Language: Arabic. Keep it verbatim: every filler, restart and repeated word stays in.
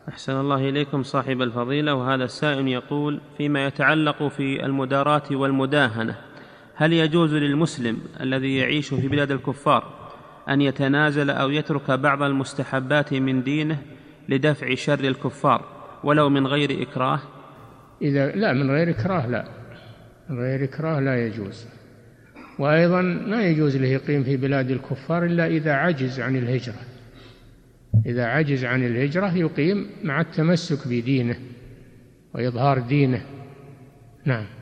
أحسن الله إليكم صاحب الفضيلة. وهذا السائل يقول: فيما يتعلق في المداراة والمداهنة، هل يجوز للمسلم الذي يعيش في بلاد الكفار أن يتنازل أو يترك بعض المستحبات من دينه لدفع شر الكفار ولو من غير إكراه؟ إذا لا، من غير إكراه لا، من غير إكراه لا يجوز. وأيضا ما يجوز له يقيم في بلاد الكفار إلا إذا عجز عن الهجرة. إذا عجز عن الهجرة يقيم مع التمسك بدينه وإظهار دينه. نعم.